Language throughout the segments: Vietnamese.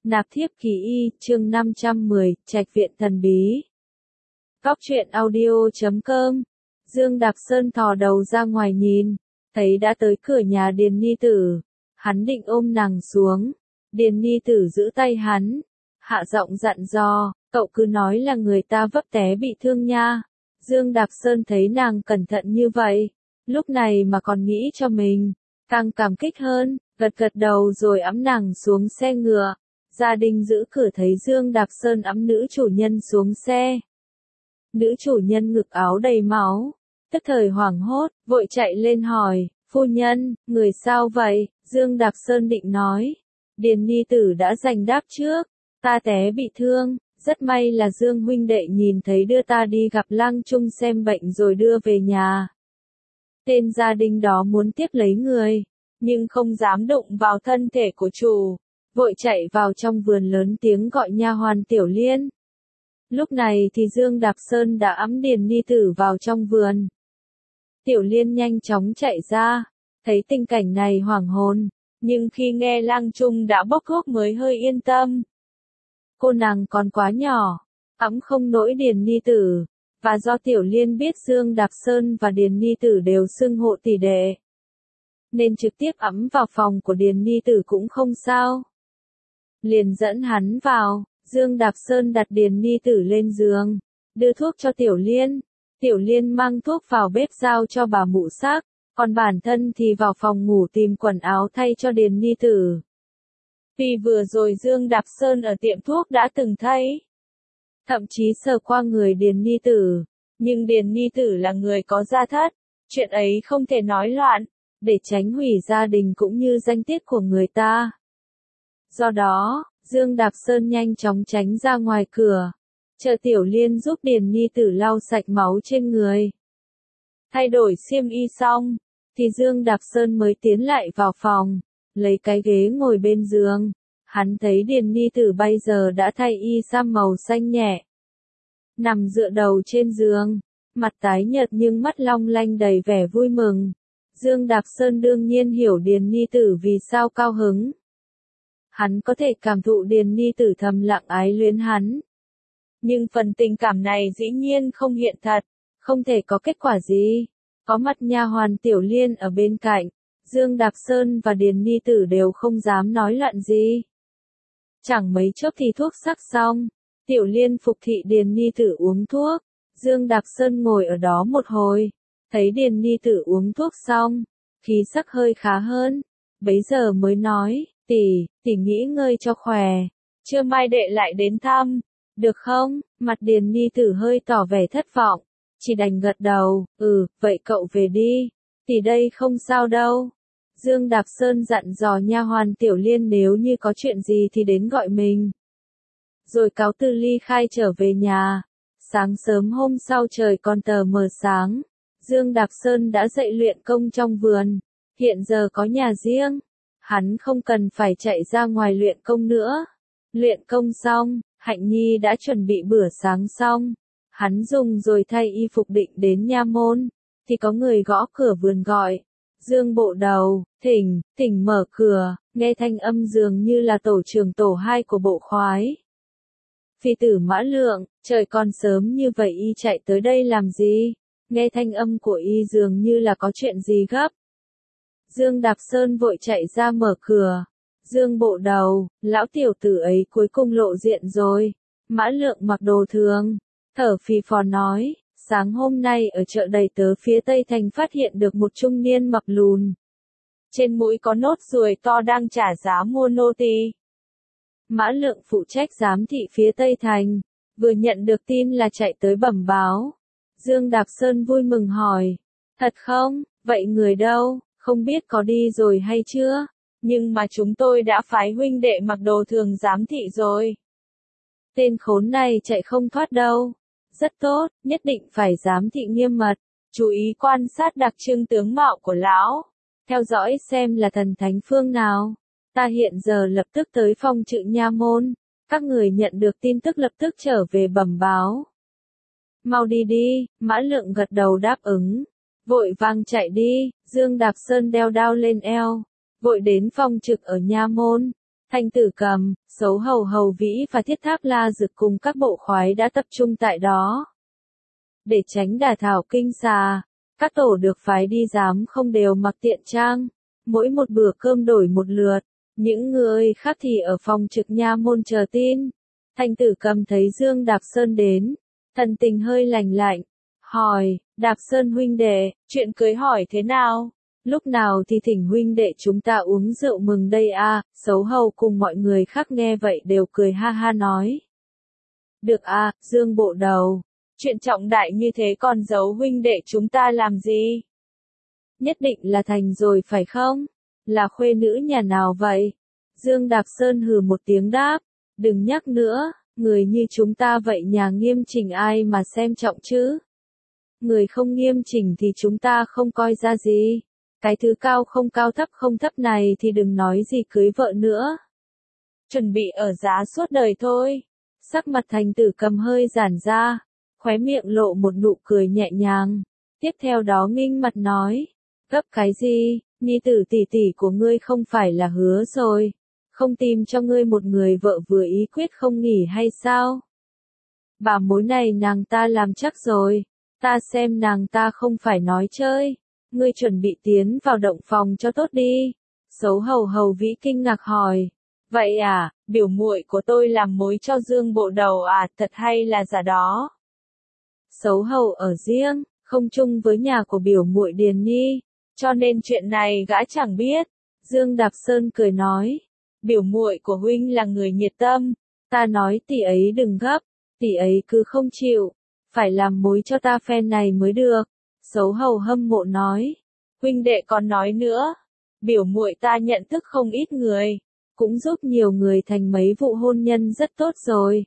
Nạp thiếp kỳ y, chương 510, Trạch viện thần bí. Góc truyện audio.com. Dương Đạp Sơn thò đầu ra ngoài nhìn, thấy đã tới cửa nhà Điền Ni Tử. Hắn định ôm nàng xuống. Điền Ni Tử giữ tay hắn, hạ giọng dặn dò, cậu cứ nói là người ta vấp té bị thương nha. Dương Đạp Sơn thấy nàng cẩn thận như vậy, lúc này mà còn nghĩ cho mình, càng cảm kích hơn, gật gật đầu rồi ẵm nàng xuống xe ngựa. Gia đình giữ cửa thấy Dương Đạp Sơn ẵm nữ chủ nhân xuống xe. Nữ chủ nhân ngực áo đầy máu, tức thời hoảng hốt, vội chạy lên hỏi, phu nhân, người sao vậy? Dương Đạp Sơn định nói, Điền Ni Tử đã giành đáp trước, ta té bị thương, rất may là Dương huynh đệ nhìn thấy đưa ta đi gặp Lang Trung xem bệnh rồi đưa về nhà. Tên gia đình đó muốn tiếp lấy người, nhưng không dám đụng vào thân thể của chủ, vội chạy vào trong vườn lớn tiếng gọi nha hoàn Tiểu Liên. Lúc này thì Dương Đạp Sơn đã ẵm Điền Ni Tử vào trong vườn. Tiểu Liên nhanh chóng chạy ra, thấy tình cảnh này hoảng hồn, nhưng khi nghe Lang Trung đã bốc thuốc mới hơi yên tâm. Cô nàng còn quá nhỏ, ẵm không nổi Điền Ni Tử, và do Tiểu Liên biết Dương Đạp Sơn và Điền Ni Tử đều xưng hộ tỷ đệ, nên trực tiếp ẵm vào phòng của Điền Ni Tử cũng không sao. Liền dẫn hắn vào, Dương Đạp Sơn đặt Điền Ni Tử lên giường, đưa thuốc cho Tiểu Liên. Tiểu Liên mang thuốc vào bếp giao cho bà mụ xác, còn bản thân thì vào phòng ngủ tìm quần áo thay cho Điền Ni Tử. Vì vừa rồi Dương Đạp Sơn ở tiệm thuốc đã từng thấy, thậm chí sờ qua người Điền Ni Tử, nhưng Điền Ni Tử là người có gia thất, chuyện ấy không thể nói loạn, để tránh hủy gia đình cũng như danh tiết của người ta. Do đó, Dương Đạp Sơn nhanh chóng tránh ra ngoài cửa, chờ Tiểu Liên giúp Điền Ni Tử lau sạch máu trên người. Thay đổi xiêm y xong, thì Dương Đạp Sơn mới tiến lại vào phòng, lấy cái ghế ngồi bên giường. Hắn thấy Điền Ni Tử bây giờ đã thay y sam màu xanh nhẹ, nằm dựa đầu trên giường, mặt tái nhợt nhưng mắt long lanh đầy vẻ vui mừng. Dương Đạp Sơn đương nhiên hiểu Điền Ni Tử vì sao cao hứng. Hắn có thể cảm thụ Điền Ni Tử thầm lặng ái luyến hắn. Nhưng phần tình cảm này dĩ nhiên không hiện thật, không thể có kết quả gì. Có mặt nha hoàn Tiểu Liên ở bên cạnh, Dương Đạp Sơn và Điền Ni Tử đều không dám nói loạn gì. Chẳng mấy chốc thì thuốc sắc xong, Tiểu Liên phục thị Điền Ni Tử uống thuốc. Dương Đạp Sơn ngồi ở đó một hồi, thấy Điền Ni Tử uống thuốc xong, khí sắc hơi khá hơn, bấy giờ mới nói, tỷ nghỉ ngơi cho khỏe, trưa mai đệ lại đến thăm, được không? Mặt Điền Ni Tử hơi tỏ vẻ thất vọng, chỉ đành gật đầu, vậy cậu về đi, tỷ đây không sao đâu. Dương Đạp Sơn dặn dò nha hoàn Tiểu Liên nếu như có chuyện gì thì đến gọi mình. Rồi cáo từ ly khai trở về nhà. Sáng sớm hôm sau trời còn tờ mờ sáng, Dương Đạp Sơn đã dậy luyện công trong vườn. Hiện giờ có nhà riêng, hắn không cần phải chạy ra ngoài luyện công nữa. Luyện công xong, Hạnh Nhi đã chuẩn bị bữa sáng xong. Hắn dùng rồi thay y phục định đến nha môn, thì có người gõ cửa vườn gọi. Dương bộ đầu, thỉnh mở cửa, nghe thanh âm dường như là tổ trưởng tổ 2 của bộ khoái. Phi tử Mã Lượng, trời còn sớm như vậy y chạy tới đây làm gì? Nghe thanh âm của y dường như là có chuyện gì gấp. Dương Đạp Sơn vội chạy ra mở cửa. Dương bộ đầu, lão tiểu tử ấy cuối cùng lộ diện rồi. Mã Lượng mặc đồ thường, thở phì phò nói, sáng hôm nay ở chợ đầy tớ phía Tây Thành phát hiện được một trung niên mập lùn. Trên mũi có nốt ruồi to đang trả giá mua nô tỳ. Mã Lượng phụ trách giám thị phía Tây Thành, vừa nhận được tin là chạy tới bẩm báo. Dương Đạp Sơn vui mừng hỏi, thật không, vậy người đâu, không biết có đi rồi hay chưa, nhưng mà chúng tôi đã phái huynh đệ mặc đồ thường giám thị rồi. Tên khốn này chạy không thoát đâu. Rất tốt, nhất định phải giám thị nghiêm mật, chú ý quan sát đặc trưng tướng mạo của lão, theo dõi xem là thần thánh phương nào. Ta hiện giờ lập tức tới phòng trự nha môn, các người nhận được tin tức lập tức trở về bẩm báo. Mau đi đi, Mã Lượng gật đầu đáp ứng, vội vàng chạy đi. Dương Đạp Sơn đeo đao lên eo, vội đến phòng trực ở nha môn, Thanh Tử Cầm, Sấu Hầu Hầu Vĩ và Thiết Tháp La Dực cùng các bộ khoái đã tập trung tại đó. Để tránh đả thảo kinh xà, các tổ được phái đi giám không đều mặc tiện trang, mỗi một bữa cơm đổi một lượt, những người khác thì ở phòng trực nha môn chờ tin. Thanh Tử Cầm thấy Dương Đạp Sơn đến, thần tình hơi lạnh lạnh, hỏi, Đạp Sơn huynh đệ, chuyện cưới hỏi thế nào? Lúc nào thì thỉnh huynh đệ chúng ta uống rượu mừng đây a? Sấu Hầu cùng mọi người khác nghe vậy đều cười ha ha nói. Được a, Dương bộ đầu, chuyện trọng đại như thế còn giấu huynh đệ chúng ta làm gì? Nhất định là thành rồi phải không? Là khuê nữ nhà nào vậy? Dương Đạp Sơn hừ một tiếng đáp, đừng nhắc nữa, người như chúng ta vậy nhà nghiêm chỉnh ai mà xem trọng chứ? Người không nghiêm chỉnh thì chúng ta không coi ra gì. Cái thứ cao không thấp này thì đừng nói gì cưới vợ nữa. Chuẩn bị ở giá suốt đời thôi. Sắc mặt Thanh Tử Cầm hơi giãn ra, khóe miệng lộ một nụ cười nhẹ nhàng. Tiếp theo đó nghinh mặt nói, gấp cái gì, nhi tử tỷ tỷ của ngươi không phải là hứa rồi, không tìm cho ngươi một người vợ vừa ý quyết không nghỉ hay sao? Bà mối này nàng ta làm chắc rồi, ta xem nàng ta không phải nói chơi. Ngươi chuẩn bị tiến vào động phòng cho tốt đi. Sấu Hầu Hầu Vĩ kinh ngạc hỏi. Vậy à, biểu muội của tôi làm mối cho Dương bộ đầu à, thật hay là giả đó? Sấu Hầu ở riêng, không chung với nhà của biểu muội Điền Nhi, cho nên chuyện này gã chẳng biết. Dương Đạp Sơn cười nói. Biểu muội của huynh là người nhiệt tâm, ta nói tỷ ấy đừng gấp, tỷ ấy cứ không chịu, phải làm mối cho ta phen này mới được. Sấu Hầu hâm mộ nói, huynh đệ còn nói nữa, biểu muội ta nhận thức không ít người, cũng giúp nhiều người thành mấy vụ hôn nhân rất tốt rồi.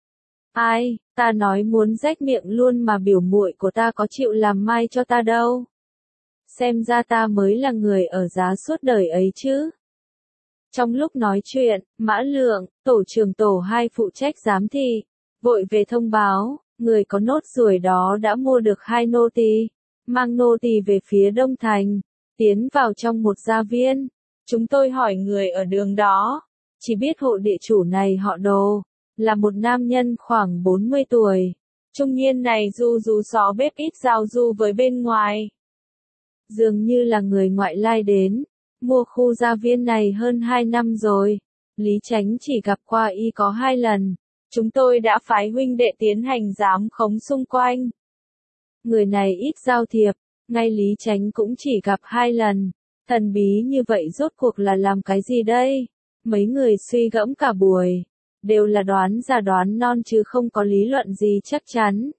Ai, ta nói muốn rách miệng luôn mà biểu muội của ta có chịu làm mai cho ta đâu. Xem ra ta mới là người ở giá suốt đời ấy chứ. Trong lúc nói chuyện, Mã Lượng, tổ trưởng tổ 2 phụ trách giám thị, vội về thông báo, người có nốt ruồi đó đã mua được 2 nô tỳ. Mang nô tỳ về phía Đông Thành, tiến vào trong một gia viên. Chúng tôi hỏi người ở đường đó, chỉ biết hộ địa chủ này họ Đồ, là một nam nhân khoảng 40 tuổi. Trung niên này ru rú xó bếp ít giao du với bên ngoài. Dường như là người ngoại lai đến, mua khu gia viên này hơn 2 năm rồi. Lý Chánh chỉ gặp qua y có 2 lần. Chúng tôi đã phái huynh đệ tiến hành giám khống xung quanh. Người này ít giao thiệp, ngay Lý Chánh cũng chỉ gặp 2 lần. Thần bí như vậy rốt cuộc là làm cái gì đây? Mấy người suy gẫm cả buổi, đều là đoán ra đoán non chứ không có lý luận gì chắc chắn.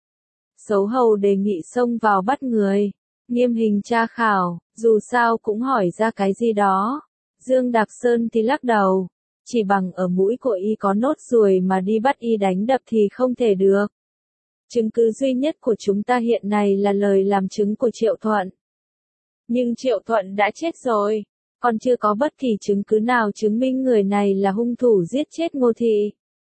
Sấu Hầu đề nghị xông vào bắt người, nghiêm hình tra khảo, dù sao cũng hỏi ra cái gì đó. Dương Đạp Sơn thì lắc đầu, chỉ bằng ở mũi của y có nốt ruồi mà đi bắt y đánh đập thì không thể được. Chứng cứ duy nhất của chúng ta hiện nay là lời làm chứng của Triệu Thuận. Nhưng Triệu Thuận đã chết rồi, còn chưa có bất kỳ chứng cứ nào chứng minh người này là hung thủ giết chết Ngô Thị.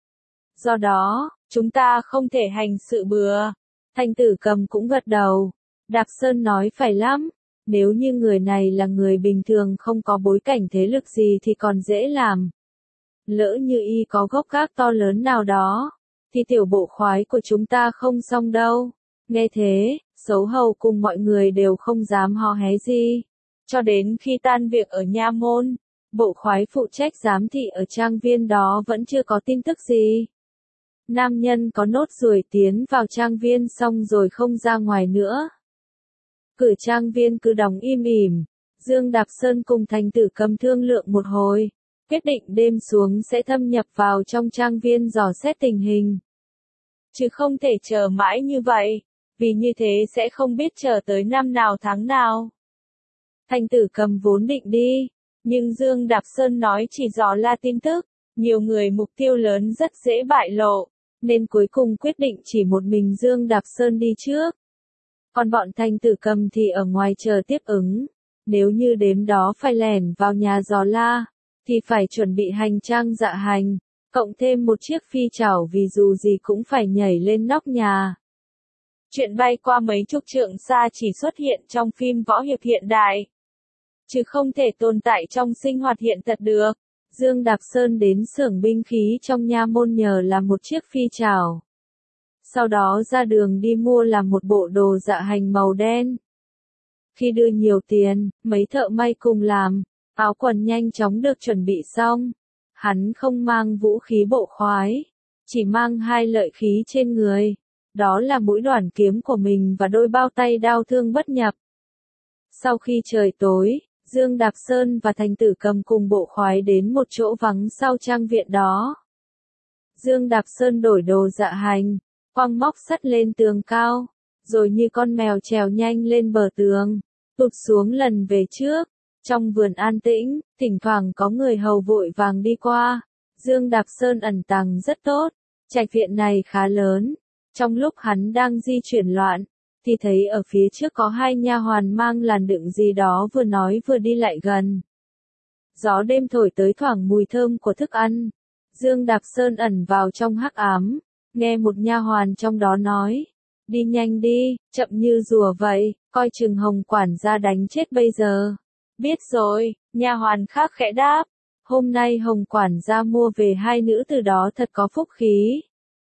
Do đó, chúng ta không thể hành sự bừa. Thanh Tử Cầm cũng gật đầu. Đạp Sơn nói phải lắm, nếu như người này là người bình thường không có bối cảnh thế lực gì thì còn dễ làm. Lỡ như y có gốc gác to lớn nào đó, thì tiểu bộ khoái của chúng ta không xong đâu. Nghe thế, Sấu Hầu cùng mọi người đều không dám hò hé gì. Cho đến khi tan việc ở nha môn, bộ khoái phụ trách giám thị ở trang viên đó vẫn chưa có tin tức gì. Nam nhân có nốt ruồi tiến vào trang viên xong rồi không ra ngoài nữa. Cửa trang viên cứ đóng im ỉm. Dương Đạp Sơn cùng Thanh Tử Cầm thương lượng một hồi, quyết định đêm xuống sẽ thâm nhập vào trong trang viên dò xét tình hình. Chứ không thể chờ mãi như vậy, vì như thế sẽ không biết chờ tới năm nào tháng nào. Thanh Tử Cầm vốn định đi, nhưng Dương Đạp Sơn nói chỉ dò la tin tức, nhiều người mục tiêu lớn rất dễ bại lộ, nên cuối cùng quyết định chỉ một mình Dương Đạp Sơn đi trước. Còn bọn Thanh Tử Cầm thì ở ngoài chờ tiếp ứng. Nếu như đêm đó phải lẻn vào nhà dò la, thì phải chuẩn bị hành trang dạ hành, cộng thêm một chiếc phi chảo vì dù gì cũng phải nhảy lên nóc nhà. Chuyện bay qua mấy chục trượng xa chỉ xuất hiện trong phim võ hiệp hiện đại, chứ không thể tồn tại trong sinh hoạt hiện thật được. Dương Đạp Sơn đến xưởng binh khí trong nha môn nhờ làm một chiếc phi trảo. Sau đó ra đường đi mua làm một bộ đồ dạ hành màu đen. Khi đưa nhiều tiền, mấy thợ may cùng làm, áo quần nhanh chóng được chuẩn bị xong. Hắn không mang vũ khí bộ khoái, chỉ mang 2 lợi khí trên người. Đó là mũi đoản kiếm của mình và đôi bao tay đao thương bất nhập. Sau khi trời tối, Dương Đạp Sơn và Thành Tử Cầm cùng bộ khoái đến một chỗ vắng sau trang viện đó. Dương Đạp Sơn đổi đồ dạ hành, quăng móc sắt lên tường cao, rồi như con mèo trèo nhanh lên bờ tường, tụt xuống lần về trước. Trong vườn an tĩnh, thỉnh thoảng có người hầu vội vàng đi qua. Dương Đạp Sơn ẩn tàng rất tốt, trạch viện này khá lớn. Trong lúc hắn đang di chuyển loạn, thì thấy ở phía trước có 2 nha hoàn mang làn đựng gì đó vừa nói vừa đi lại gần. Gió đêm thổi tới thoảng mùi thơm của thức ăn. Dương Đạp Sơn ẩn vào trong hắc ám, nghe một nha hoàn trong đó nói: "Đi nhanh đi, chậm như rùa vậy, coi chừng Hồng quản gia đánh chết bây giờ." "Biết rồi," nha hoàn khác khẽ đáp. Hôm nay Hồng quản gia mua về 2 nữ từ đó thật có phúc khí.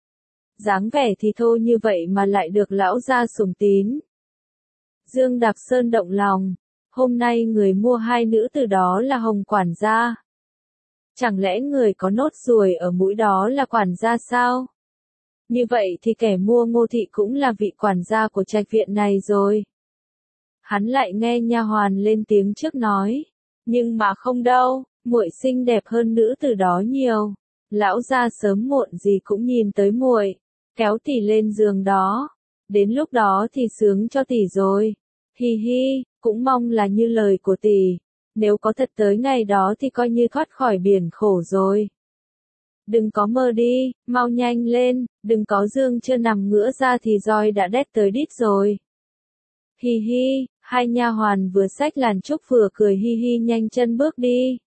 Dáng vẻ thì thô như vậy mà lại được lão gia sủng tín. Dương Đạp Sơn động lòng, hôm nay người mua 2 nữ từ đó là Hồng quản gia. Chẳng lẽ người có nốt ruồi ở mũi đó là quản gia sao? Như vậy thì kẻ mua Ngô thị cũng là vị quản gia của trạch viện này rồi. Hắn lại nghe nha hoàn lên tiếng trước nói: "Nhưng mà không đâu, muội xinh đẹp hơn nữ từ đó nhiều. Lão gia sớm muộn gì cũng nhìn tới muội, kéo tỷ lên giường đó. Đến lúc đó thì sướng cho tỷ rồi. Hi hi, cũng mong là như lời của tỷ. Nếu có thật tới ngày đó thì coi như thoát khỏi biển khổ rồi. Đừng có mơ đi, mau nhanh lên, đừng có dương chưa nằm ngửa ra thì roi đã đét tới đít rồi." Hi hi, 2 nha hoàn vừa xách làn trúc vừa cười hi hi nhanh chân bước đi.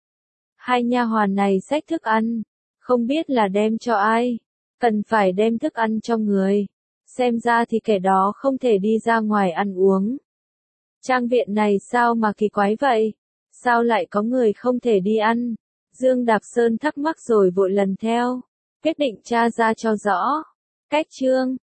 2 nha hoàn này xách thức ăn, không biết là đem cho ai, cần phải đem thức ăn cho người. Xem ra thì kẻ đó không thể đi ra ngoài ăn uống. Trang viện này sao mà kỳ quái vậy? Sao lại có người không thể đi ăn? Dương Đạp Sơn thắc mắc rồi vội lần theo, quyết định tra ra cho rõ. Cách chương